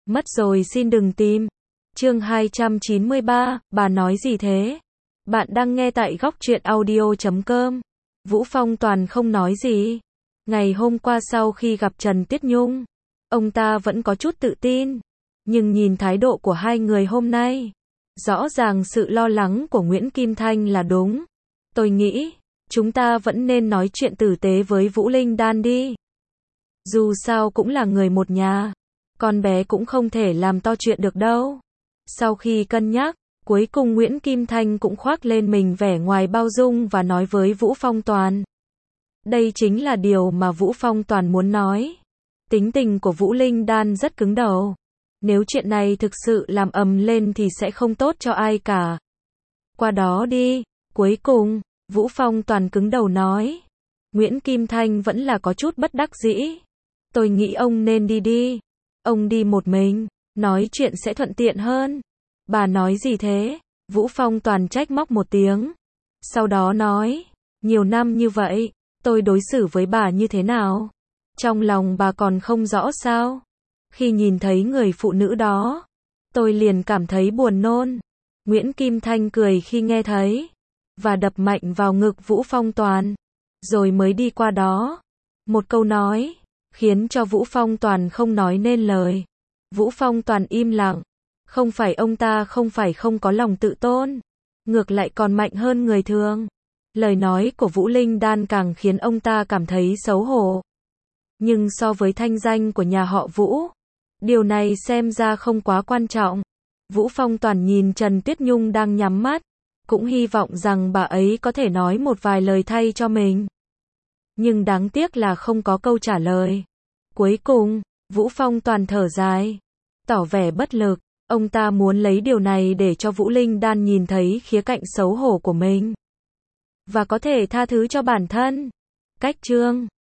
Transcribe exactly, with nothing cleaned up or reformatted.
Mất rồi xin đừng tìm. Chương hai trăm chín mươi ba, bà nói gì thế? Bạn đang nghe tại góc truyện audio chấm com. Vũ Phong Toàn không nói gì. Ngày hôm qua sau khi gặp Trần Tuyết Nhung, ông ta vẫn có chút tự tin. Nhưng nhìn thái độ của hai người hôm nay, rõ ràng sự lo lắng của Nguyễn Kim Thanh là đúng. Tôi nghĩ, chúng ta vẫn nên nói chuyện tử tế với Vũ Linh Đan đi. Dù sao cũng là người một nhà, con bé cũng không thể làm to chuyện được đâu. Sau khi cân nhắc, cuối cùng Nguyễn Kim Thanh cũng khoác lên mình vẻ ngoài bao dung và nói với Vũ Phong Toàn. Đây chính là điều mà Vũ Phong Toàn muốn nói. Tính tình của Vũ Linh Đan rất cứng đầu. Nếu chuyện này thực sự làm ầm lên thì sẽ không tốt cho ai cả. Qua đó đi. Cuối cùng, Vũ Phong Toàn cứng đầu nói. Nguyễn Kim Thanh vẫn là có chút bất đắc dĩ. Tôi nghĩ ông nên đi đi. Ông đi một mình, nói chuyện sẽ thuận tiện hơn. Bà nói gì thế? Vũ Phong Toàn trách móc một tiếng. Sau đó nói, nhiều năm như vậy, tôi đối xử với bà như thế nào? Trong lòng bà còn không rõ sao? Khi nhìn thấy người phụ nữ đó, tôi liền cảm thấy buồn nôn. Nguyễn Kim Thanh cười khi nghe thấy, và đập mạnh vào ngực Vũ Phong Toàn, rồi mới đi qua đó. Một câu nói, khiến cho Vũ Phong Toàn không nói nên lời. Vũ Phong Toàn im lặng. Không phải ông ta không phải không có lòng tự tôn, ngược lại còn mạnh hơn người thường. Lời nói của Vũ Linh Đan càng khiến ông ta cảm thấy xấu hổ. Nhưng so với thanh danh của nhà họ Vũ, điều này xem ra không quá quan trọng. Vũ Phong Toàn nhìn Trần Tuyết Nhung đang nhắm mắt, cũng hy vọng rằng bà ấy có thể nói một vài lời thay cho mình. Nhưng đáng tiếc là không có câu trả lời. Cuối cùng, Vũ Phong Toàn thở dài, tỏ vẻ bất lực. Ông ta muốn lấy điều này để cho Vũ Linh Đan nhìn thấy khía cạnh xấu hổ của mình, và có thể tha thứ cho bản thân. Cách chương